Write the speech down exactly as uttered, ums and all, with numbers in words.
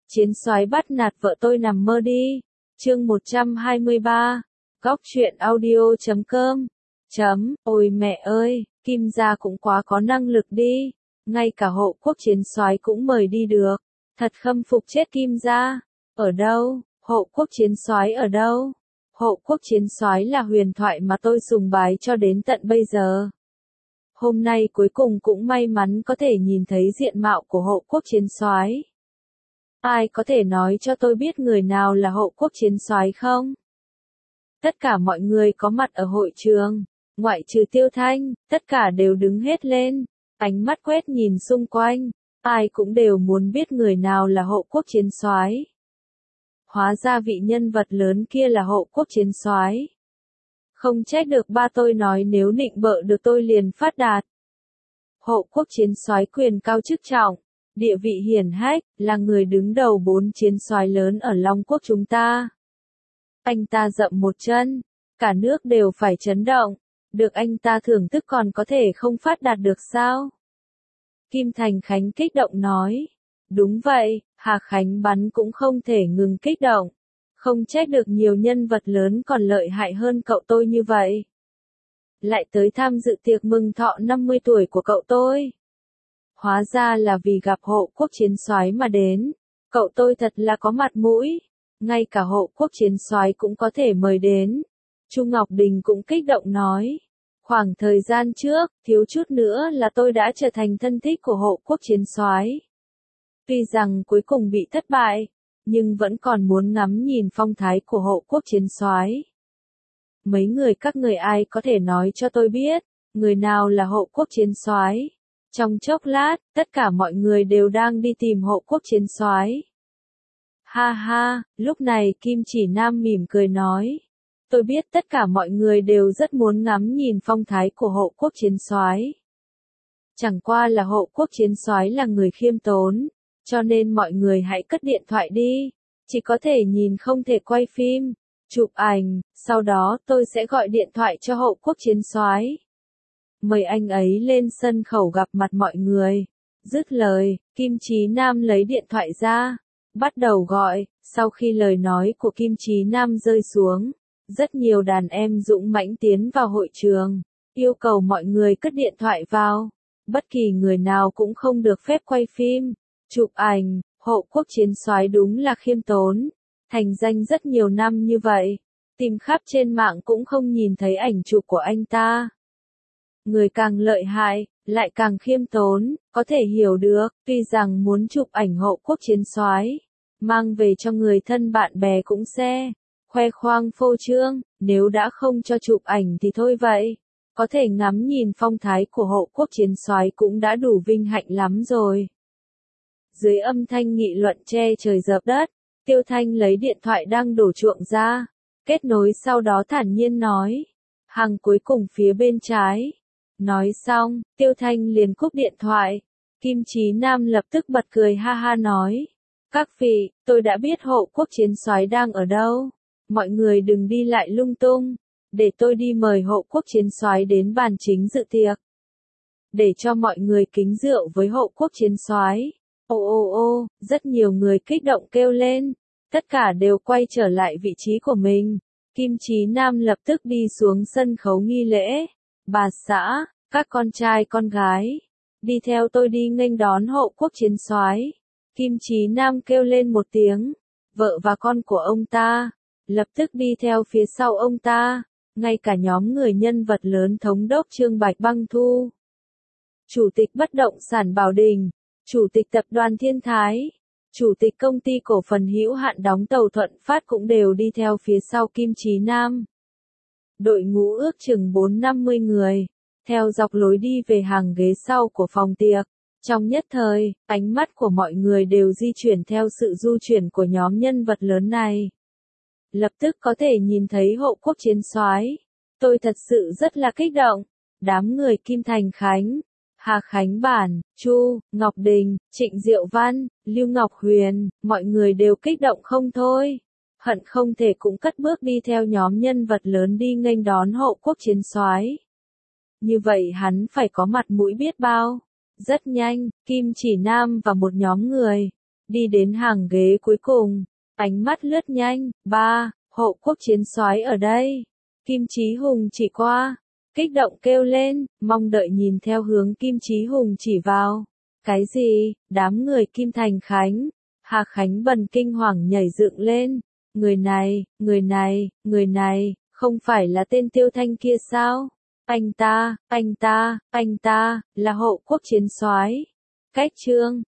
Chiến soái bắt nạt vợ tôi nằm mơ đi. Chương một trăm hai mươi ba. Góc truyện audio chấm com. Chấm, ôi mẹ ơi, Kim gia cũng quá có năng lực đi. Ngay cả hộ quốc chiến soái cũng mời đi được. Thật khâm phục chết Kim gia. Ở đâu? Hộ quốc chiến soái ở đâu? Hộ quốc chiến soái là huyền thoại mà tôi sùng bái cho đến tận bây giờ. Hôm nay cuối cùng cũng may mắn có thể nhìn thấy diện mạo của hộ quốc chiến soái. Ai có thể nói cho tôi biết người nào là hộ quốc chiến soái không? Tất cả mọi người có mặt ở hội trường, ngoại trừ Tiêu Thanh, tất cả đều đứng hết lên, ánh mắt quét nhìn xung quanh, ai cũng đều muốn biết người nào là hộ quốc chiến soái. Hóa ra vị nhân vật lớn kia là hộ quốc chiến soái. Không trách được ba tôi nói nếu nịnh bợ được tôi liền phát đạt. Hộ quốc chiến soái quyền cao chức trọng, địa vị hiển hách, là người đứng đầu bốn chiến soái lớn ở Long Quốc chúng ta. Anh ta dậm một chân, cả nước đều phải chấn động, được anh ta thưởng thức còn có thể không phát đạt được sao? Kim Thành Khánh kích động nói. Đúng vậy, Hà Khánh bắn cũng không thể ngừng kích động. Không trách được nhiều nhân vật lớn còn lợi hại hơn cậu tôi như vậy. Lại tới tham dự tiệc mừng thọ năm mươi tuổi của cậu tôi. Hóa ra là vì gặp hộ quốc chiến soái mà đến. Cậu tôi thật là có mặt mũi. Ngay cả hộ quốc chiến soái cũng có thể mời đến. Chu Ngọc Đình cũng kích động nói. Khoảng thời gian trước, thiếu chút nữa là tôi đã trở thành thân thích của hộ quốc chiến soái. Tuy rằng cuối cùng bị thất bại, nhưng vẫn còn muốn ngắm nhìn phong thái của hộ quốc chiến soái. Mấy người các người ai có thể nói cho tôi biết, người nào là hộ quốc chiến soái? Trong chốc lát, tất cả mọi người đều đang đi tìm hộ quốc chiến soái. Ha ha, lúc này Kim Chỉ Nam mỉm cười nói. Tôi biết tất cả mọi người đều rất muốn ngắm nhìn phong thái của hộ quốc chiến soái. Chẳng qua là hộ quốc chiến soái là người khiêm tốn, cho nên mọi người hãy cất điện thoại đi, chỉ có thể nhìn không thể quay phim, chụp ảnh, sau đó tôi sẽ gọi điện thoại cho hộ quốc chiến soái. Mời anh ấy lên sân khấu gặp mặt mọi người. Dứt lời, Kim Chí Nam lấy điện thoại ra, bắt đầu gọi, sau khi lời nói của Kim Chí Nam rơi xuống, rất nhiều đàn em dũng mãnh tiến vào hội trường, yêu cầu mọi người cất điện thoại vào, bất kỳ người nào cũng không được phép quay phim, chụp ảnh, hộ quốc chiến soái đúng là khiêm tốn, thành danh rất nhiều năm như vậy, tìm khắp trên mạng cũng không nhìn thấy ảnh chụp của anh ta. Người càng lợi hại, lại càng khiêm tốn, có thể hiểu được, tuy rằng muốn chụp ảnh hộ quốc chiến soái, mang về cho người thân bạn bè cũng xe, khoe khoang phô trương, nếu đã không cho chụp ảnh thì thôi vậy, có thể ngắm nhìn phong thái của hộ quốc chiến soái cũng đã đủ vinh hạnh lắm rồi. Dưới âm thanh nghị luận che trời dập đất, Tiêu Thanh lấy điện thoại đang đổ chuộng ra, kết nối sau đó thản nhiên nói, hàng cuối cùng phía bên trái. Nói xong, Tiêu Thanh liền cúp điện thoại. Kim Chí Nam lập tức bật cười ha ha nói. Các vị, tôi đã biết hộ quốc chiến soái đang ở đâu. Mọi người đừng đi lại lung tung. Để tôi đi mời hộ quốc chiến soái đến bàn chính dự tiệc. Để cho mọi người kính rượu với hộ quốc chiến soái. Ô ô ô, rất nhiều người kích động kêu lên. Tất cả đều quay trở lại vị trí của mình. Kim Chí Nam lập tức đi xuống sân khấu nghi lễ. Bà xã, các con trai con gái, đi theo tôi đi nghênh đón hộ quốc chiến soái. Kim Chí Nam kêu lên một tiếng, vợ và con của ông ta, lập tức đi theo phía sau ông ta, ngay cả nhóm người nhân vật lớn thống đốc Trương Bạch Băng Thu, Chủ tịch Bất động sản Bảo Đình, Chủ tịch Tập đoàn Thiên Thái, Chủ tịch Công ty Cổ phần Hữu hạn đóng tàu Thuận Phát cũng đều đi theo phía sau Kim Chí Nam. Đội ngũ ước chừng bốn năm mươi người, theo dọc lối đi về hàng ghế sau của phòng tiệc. Trong nhất thời, ánh mắt của mọi người đều di chuyển theo sự du chuyển của nhóm nhân vật lớn này. Lập tức có thể nhìn thấy hộ quốc chiến soái. Tôi thật sự rất là kích động. Đám người Kim Thành Khánh, Hà Khánh Bản, Chu Ngọc Đình, Trịnh Diệu Văn, Lưu Ngọc Huyền, mọi người đều kích động không thôi. Hận không thể cũng cất bước đi theo nhóm nhân vật lớn đi nghênh đón hộ quốc chiến soái. Như vậy hắn phải có mặt mũi biết bao. Rất nhanh, Kim Chỉ Nam và một nhóm người đi đến hàng ghế cuối cùng, ánh mắt lướt nhanh, ba, hộ quốc chiến soái ở đây. Kim Chí Hùng chỉ qua, kích động kêu lên, mong đợi nhìn theo hướng Kim Chí Hùng chỉ vào. Cái gì? Đám người Kim Thành Khánh, Hà Khánh Bần kinh hoàng nhảy dựng lên. Người này, người này, người này, không phải là tên Tiêu Thanh kia sao? Anh ta, anh ta, anh ta, là hộ quốc chiến soái. Cách chương